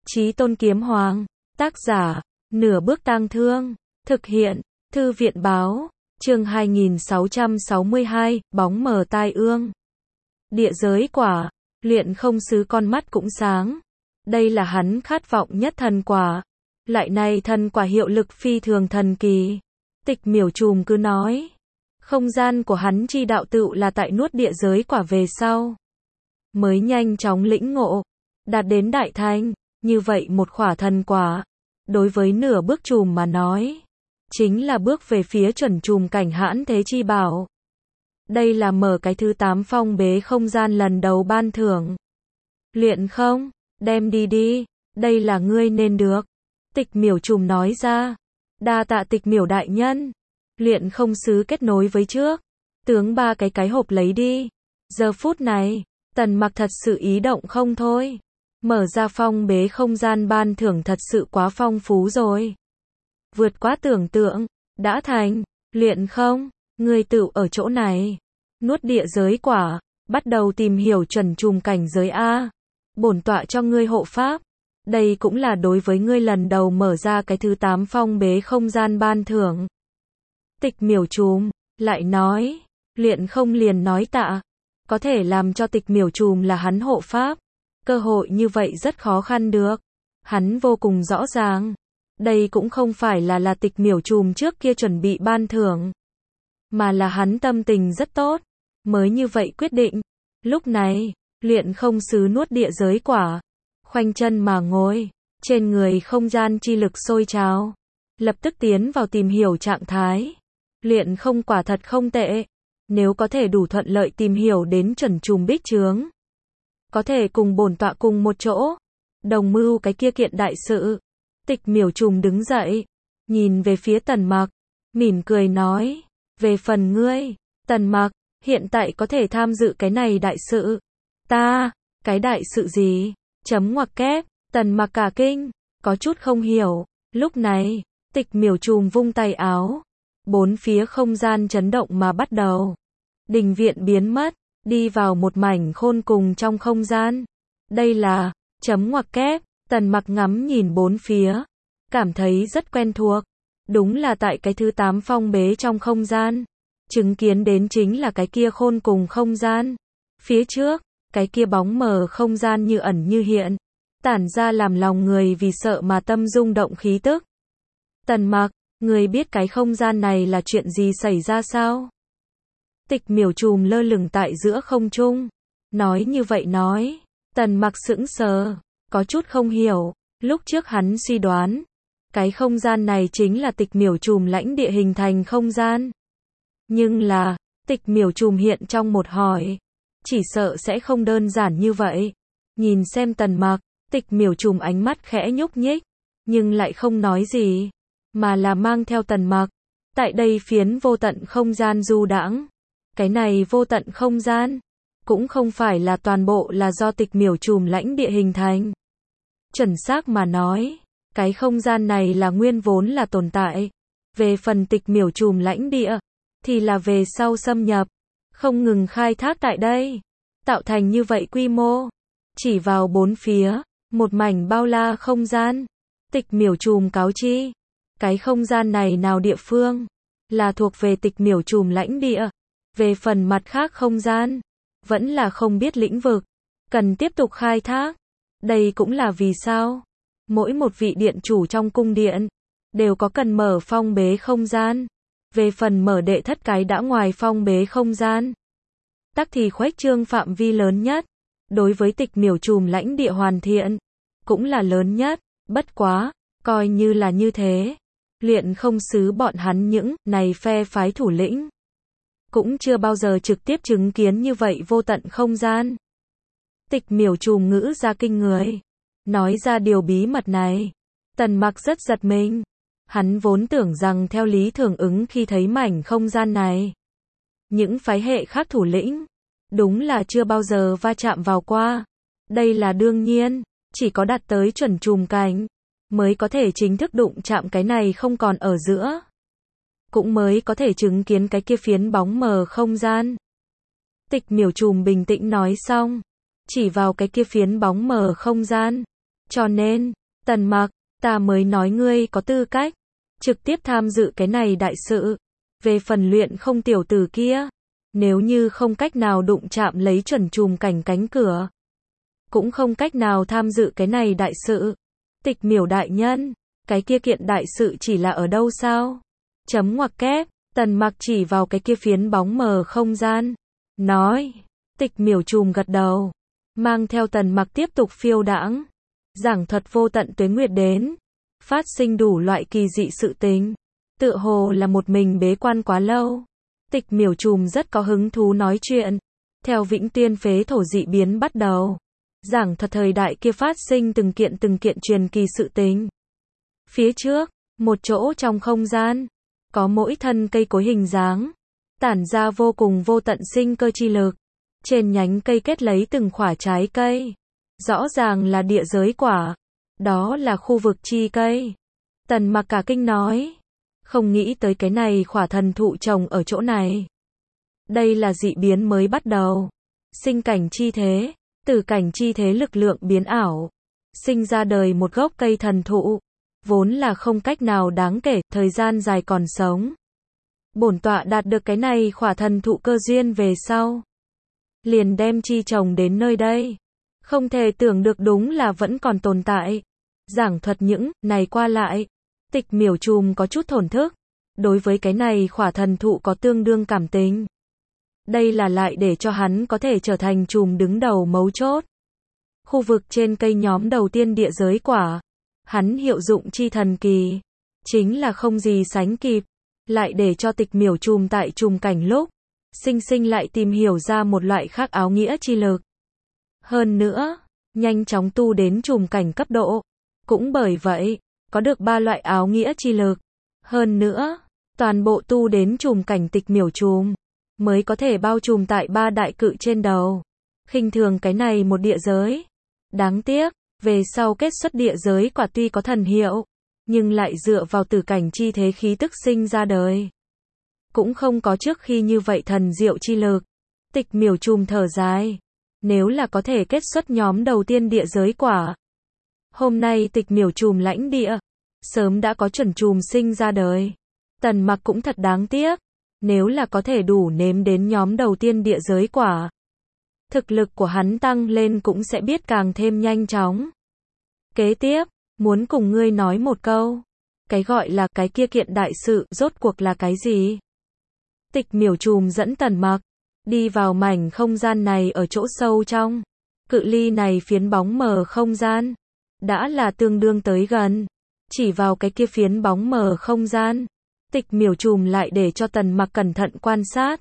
Chí Tôn Kiếm Hoàng. Tác giả, Nửa Bước Tang Thương. Thực hiện, Thư viện báo. Chương 2662, bóng mờ tai ương. Địa giới quả. Luyện không sứ con mắt cũng sáng. Đây là hắn khát vọng nhất thần quả. Lại này thần quả hiệu lực phi thường thần kỳ. Tịch Miểu Trùm cứ nói. Không gian của hắn chi đạo tựu là tại nuốt địa giới quả về sau. Mới nhanh chóng lĩnh ngộ. Đạt đến đại thành. Như vậy một khỏa thần quả. Đối với Nửa Bước Trùm mà nói. Chính là bước về phía chuẩn trùm cảnh hãn thế chi bảo. Đây là mở cái thứ 8 phong bế không gian lần đầu ban thưởng. Luyện không? Đem đi đi. Đây là ngươi nên được. Tịch Miểu Trùm nói ra. Đa tạ Tịch Miểu đại nhân. Luyện không sứ kết nối với trước. Tướng ba cái hộp lấy đi. Giờ phút này, Tần Mặc thật sự ý động không thôi. Mở ra phong bế không gian ban thưởng thật sự quá phong phú rồi. Vượt quá tưởng tượng. Đã thành. Luyện không? Ngươi tựu ở chỗ này. Nuốt địa giới quả. Bắt đầu tìm hiểu chuẩn trùm cảnh giới A. Bổn tọa cho ngươi hộ pháp. Đây cũng là đối với ngươi lần đầu mở ra cái thứ 8 phong bế không gian ban thưởng. Tịch Miểu Trùm lại nói. Luyện không liền nói tạ. Có thể làm cho Tịch Miểu Trùm là hắn hộ pháp. Cơ hội như vậy rất khó khăn được. Hắn vô cùng rõ ràng. Đây cũng không phải là Tịch Miểu Trùm trước kia chuẩn bị ban thưởng. Mà là hắn tâm tình rất tốt. Mới như vậy quyết định. Lúc này, luyện không sứ nuốt địa giới quả. Khoanh chân mà ngồi. Trên người không gian chi lực sôi trào. Lập tức tiến vào tìm hiểu trạng thái. Luyện không quả thật không tệ. Nếu có thể đủ thuận lợi tìm hiểu đến chuẩn trùm bích chướng. Có thể cùng bổn tọa cùng một chỗ. Đồng mưu cái kia kiện đại sự. Tịch Miểu Trùm đứng dậy. Nhìn về phía Tần Mặc. Mỉm cười nói. Về phần ngươi, Tần Mặc, hiện tại có thể tham dự cái này đại sự. Ta, cái đại sự gì? Chấm ngoặc kép, Tần Mặc cả kinh, có chút không hiểu. Lúc này, Tịch Miểu Trùm vung tay áo. Bốn phía không gian chấn động mà bắt đầu. Đình viện biến mất, đi vào một mảnh khôn cùng trong không gian. Đây là, chấm ngoặc kép, Tần Mặc ngắm nhìn bốn phía. Cảm thấy rất quen thuộc. Đúng là tại cái thứ 8 phong bế trong không gian. Chứng kiến đến chính là cái kia khôn cùng không gian. Phía trước, cái kia bóng mờ không gian như ẩn như hiện. Tản ra làm lòng người vì sợ mà tâm rung động khí tức. Tần Mặc, người biết cái không gian này là chuyện gì xảy ra sao? Tịch Miểu Trùm lơ lửng tại giữa không trung. Nói như vậy nói. Tần Mặc sững sờ. Có chút không hiểu. Lúc trước hắn suy đoán. Cái không gian này chính là Tịch Miểu Trùm lãnh địa hình thành không gian. Nhưng là, Tịch Miểu Trùm hiện trong một hỏi. Chỉ sợ sẽ không đơn giản như vậy. Nhìn xem Tần Mặc, Tịch Miểu Trùm ánh mắt khẽ nhúc nhích. Nhưng lại không nói gì. Mà là mang theo Tần Mặc. Tại đây phiến vô tận không gian du đãng. Cái này vô tận không gian. Cũng không phải là toàn bộ là do Tịch Miểu Trùm lãnh địa hình thành. Chuẩn xác mà nói. Cái không gian này là nguyên vốn là tồn tại. Về phần Tịch Miểu Trùm lãnh địa, thì là về sau xâm nhập. Không ngừng khai thác tại đây. Tạo thành như vậy quy mô. Chỉ vào bốn phía, một mảnh bao la không gian. Tịch Miểu Trùm cáo chi. Cái không gian này nào địa phương, là thuộc về Tịch Miểu Trùm lãnh địa. Về phần mặt khác không gian, vẫn là không biết lĩnh vực. Cần tiếp tục khai thác. Đây cũng là vì sao. Mỗi một vị điện chủ trong cung điện, đều có cần mở phong bế không gian. Về phần mở đệ thất cái đã ngoài phong bế không gian. Tắc thì khuếch trương phạm vi lớn nhất. Đối với Tịch Miểu Trùm lãnh địa hoàn thiện, cũng là lớn nhất. Bất quá, coi như là như thế. Luyện không sứ bọn hắn những này phe phái thủ lĩnh. Cũng chưa bao giờ trực tiếp chứng kiến như vậy vô tận không gian. Tịch Miểu Trùm ngữ ra kinh người. Nói ra điều bí mật này. Tần Mặc rất giật mình. Hắn vốn tưởng rằng theo lý thường ứng khi thấy mảnh không gian này. Những phái hệ khác thủ lĩnh. Đúng là chưa bao giờ va chạm vào qua. Đây là đương nhiên. Chỉ có đạt tới chuẩn trùm cảnh. Mới có thể chính thức đụng chạm cái này không còn ở giữa. Cũng mới có thể chứng kiến cái kia phiến bóng mờ không gian. Tịch Miểu Trùm bình tĩnh nói xong. Chỉ vào cái kia phiến bóng mờ không gian. Cho nên, Tần Mặc, ta mới nói ngươi có tư cách trực tiếp tham dự cái này đại sự. Về phần luyện không tiểu tử kia, nếu như không cách nào đụng chạm lấy chuẩn chùm cảnh cánh cửa, cũng không cách nào tham dự cái này đại sự. Tịch Miểu đại nhân, cái kia kiện đại sự chỉ là ở đâu sao? Chấm ngoặc kép, Tần Mặc chỉ vào cái kia phiến bóng mờ không gian, nói. Tịch Miểu chùm gật đầu, mang theo Tần Mặc tiếp tục phiêu đãng, giảng thuật vô tận tuế nguyệt đến, phát sinh đủ loại kỳ dị sự tình, tựa hồ là một mình bế quan quá lâu. Tịch Miểu chùm rất có hứng thú nói chuyện, theo Vĩnh Tuyên phế thổ dị biến bắt đầu, giảng thuật thời đại kia phát sinh từng kiện truyền kỳ sự tình. Phía trước, một chỗ trong không gian, có mỗi thân cây cối hình dáng, tản ra vô cùng vô tận sinh cơ chi lực. Trên nhánh cây kết lấy từng khỏa trái cây, rõ ràng là địa giới quả, đó là khu vực chi cây. Tần Mặc cả kinh nói, không nghĩ tới cái này khỏa thần thụ trồng ở chỗ này. Đây là dị biến mới bắt đầu, sinh cảnh chi thế, tử cảnh chi thế lực lượng biến ảo, sinh ra đời một gốc cây thần thụ, vốn là không cách nào đáng kể, thời gian dài còn sống. Bổn tọa đạt được cái này khỏa thần thụ cơ duyên về sau, liền đem chi trồng đến nơi đây. Không thể tưởng được đúng là vẫn còn tồn tại. Giảng thuật những này qua lại, Tịch Miểu chùm có chút thổn thức, đối với cái này khỏa thần thụ có tương đương cảm tình. Đây là lại để cho hắn có thể trở thành chùm đứng đầu mấu chốt. Khu vực trên cây nhóm đầu tiên địa giới quả, hắn hiệu dụng chi thần kỳ, chính là không gì sánh kịp, lại để cho Tịch Miểu chùm tại chùm cảnh lúc, sinh lại tìm hiểu ra một loại khác áo nghĩa chi lực. Hơn nữa, nhanh chóng tu đến chùm cảnh cấp độ, cũng bởi vậy, có được 3 loại áo nghĩa chi lực. Hơn nữa, toàn bộ tu đến chùm cảnh Tịch Miểu chùm, mới có thể bao trùm tại 3 đại cự trên đầu. Khinh thường cái này một địa giới. Đáng tiếc, về sau kết xuất địa giới quả tuy có thần hiệu, nhưng lại dựa vào tử cảnh chi thế khí tức sinh ra đời, cũng không có trước khi như vậy thần diệu chi lực. Tịch Miểu chùm thở dài, nếu là có thể kết xuất nhóm đầu tiên địa giới quả, hôm nay Tịch Miểu chùm lãnh địa, sớm đã có chuẩn chùm sinh ra đời. Tần Mặc cũng thật đáng tiếc, nếu là có thể đủ nếm đến nhóm đầu tiên địa giới quả, thực lực của hắn tăng lên cũng sẽ biết càng thêm nhanh chóng. Kế tiếp, muốn cùng ngươi nói một câu, cái gọi là cái kia kiện đại sự rốt cuộc là cái gì? Tịch Miểu chùm dẫn Tần Mặc đi vào mảnh không gian này ở chỗ sâu trong. Cự ly này phiến bóng mờ không gian đã là tương đương tới gần. Chỉ vào cái kia phiến bóng mờ không gian, Tịch Miểu chùm lại để cho Tần Mặc cẩn thận quan sát.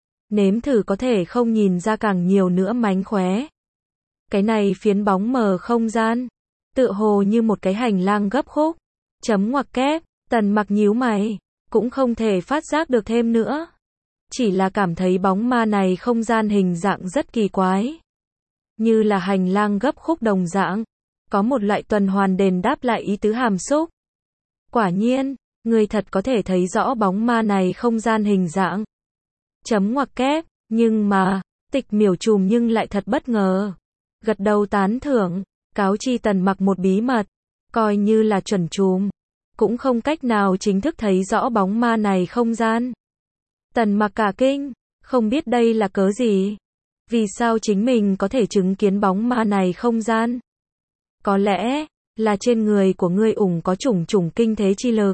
Nếm thử có thể không nhìn ra càng nhiều nữa mánh khóe. Cái này phiến bóng mờ không gian, tựa hồ như một cái hành lang gấp khúc. Chấm ngoặc kép, Tần Mặc nhíu mày, cũng không thể phát giác được thêm nữa. Chỉ là cảm thấy bóng ma này không gian hình dạng rất kỳ quái. Như là hành lang gấp khúc đồng dạng, có một loại tuần hoàn đền đáp lại ý tứ hàm xúc. Quả nhiên, người thật có thể thấy rõ bóng ma này không gian hình dạng. Chấm ngoặc kép, nhưng mà, Tịch Miểu chùm nhưng lại thật bất ngờ. Gật đầu tán thưởng, cáo chi Tần Mặc một bí mật, coi như là chuẩn chùm, cũng không cách nào chính thức thấy rõ bóng ma này không gian. Tần Mặc cả kinh, không biết đây là cớ gì. Vì sao chính mình có thể chứng kiến bóng ma này không gian? Có lẽ, là trên người của ngươi có chủng kinh thế chi lực.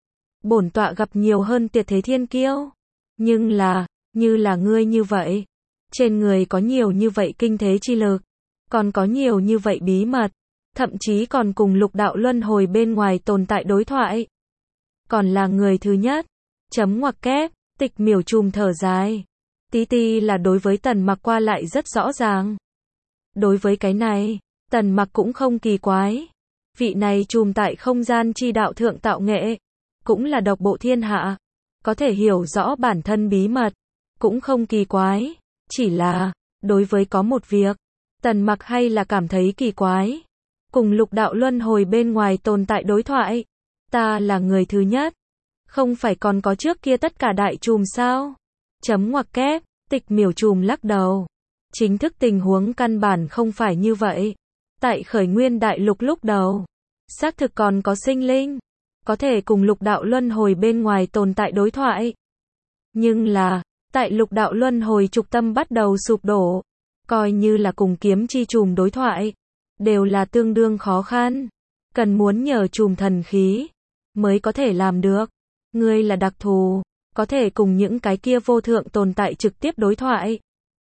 Bổn tọa gặp nhiều hơn tuyệt thế thiên kiêu. Nhưng là, như là ngươi như vậy. Trên người có nhiều như vậy kinh thế chi lực. Còn có nhiều như vậy bí mật. Thậm chí còn cùng lục đạo luân hồi bên ngoài tồn tại đối thoại. Còn là người thứ nhất. Chấm ngoặc kép, Tịch Miểu chùm thở dài. Tí là đối với Tần Mặc qua lại rất rõ ràng. Đối với cái này, Tần Mặc cũng không kỳ quái. Vị này chùm tại không gian chi đạo thượng tạo nghệ, cũng là độc bộ thiên hạ, có thể hiểu rõ bản thân bí mật, cũng không kỳ quái. Chỉ là, đối với có một việc, Tần Mặc hay là cảm thấy kỳ quái. Cùng lục đạo luân hồi bên ngoài tồn tại đối thoại, ta là người thứ nhất. Không phải còn có trước kia tất cả đại chùm sao? Chấm ngoặc kép, Tịch Miểu chùm lắc đầu. Chính thức tình huống căn bản không phải như vậy. Tại khởi nguyên đại lục lúc đầu, xác thực còn có sinh linh, có thể cùng lục đạo luân hồi bên ngoài tồn tại đối thoại. Nhưng là, tại lục đạo luân hồi trục tâm bắt đầu sụp đổ, coi như là cùng kiếm chi chùm đối thoại, đều là tương đương khó khăn. Cần muốn nhờ chùm thần khí, mới có thể làm được. Ngươi là đặc thù, có thể cùng những cái kia vô thượng tồn tại trực tiếp đối thoại.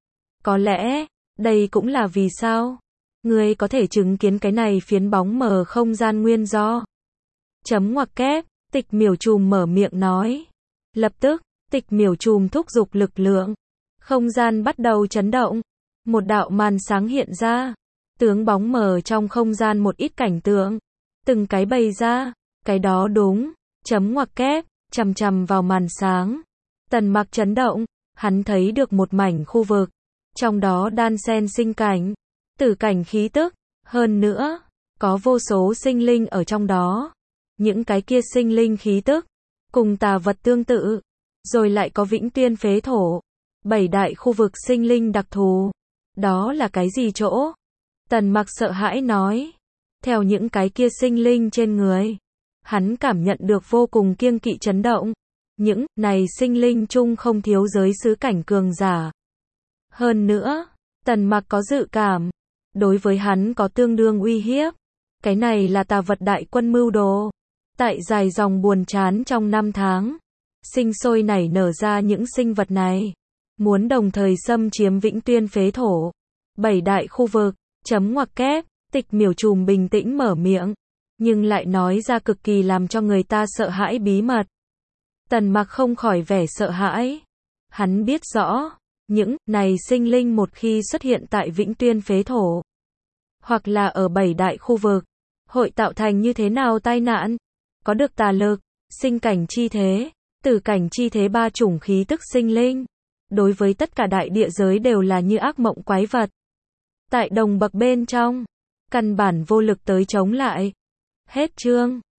Có lẽ, đây cũng là vì sao ngươi có thể chứng kiến cái này phiến bóng mờ không gian nguyên do. Chấm ngoặc kép, Tịch Miểu Trùm mở miệng nói. Lập tức, Tịch Miểu Trùm thúc giục lực lượng. Không gian bắt đầu chấn động. Một đạo màn sáng hiện ra. Tướng bóng mờ trong không gian một ít cảnh tượng. Từng cái bày ra. Cái đó đúng. Chấm ngoặc kép, chằm chằm vào màn sáng. Tần Mặc chấn động. Hắn thấy được một mảnh khu vực. Trong đó đan xen sinh cảnh, tử cảnh khí tức. Hơn nữa, có vô số sinh linh ở trong đó. Những cái kia sinh linh khí tức, cùng tà vật tương tự. Rồi lại có vĩnh tuyên phế thổ. 7 đại khu vực sinh linh đặc thù. Đó là cái gì chỗ? Tần Mặc sợ hãi nói. Theo những cái kia sinh linh trên người, hắn cảm nhận được vô cùng kiêng kỵ chấn động. Những này sinh linh chung không thiếu giới xứ cảnh cường giả. Hơn nữa, Tần Mặc có dự cảm, đối với hắn có tương đương uy hiếp. Cái này là tà vật đại quân mưu đồ. Tại dài dòng buồn chán trong năm tháng, sinh sôi nảy nở ra những sinh vật này, muốn đồng thời xâm chiếm vĩnh tuyên phế thổ. 7 đại khu vực, chấm ngoặc kép, Tịch Miểu Trùm bình tĩnh mở miệng, nhưng lại nói ra cực kỳ làm cho người ta sợ hãi bí mật. Tần Mặc không khỏi vẻ sợ hãi. Hắn biết rõ, những này sinh linh một khi xuất hiện tại vĩnh tuyên phế thổ, hoặc là ở 7 đại khu vực, hội tạo thành như thế nào tai nạn. Có được tà lực, sinh cảnh chi thế, tử cảnh chi thế 3 chủng khí tức sinh linh. Đối với tất cả đại địa giới đều là như ác mộng quái vật. Tại đồng bậc bên trong, căn bản vô lực tới chống lại. Hết chương.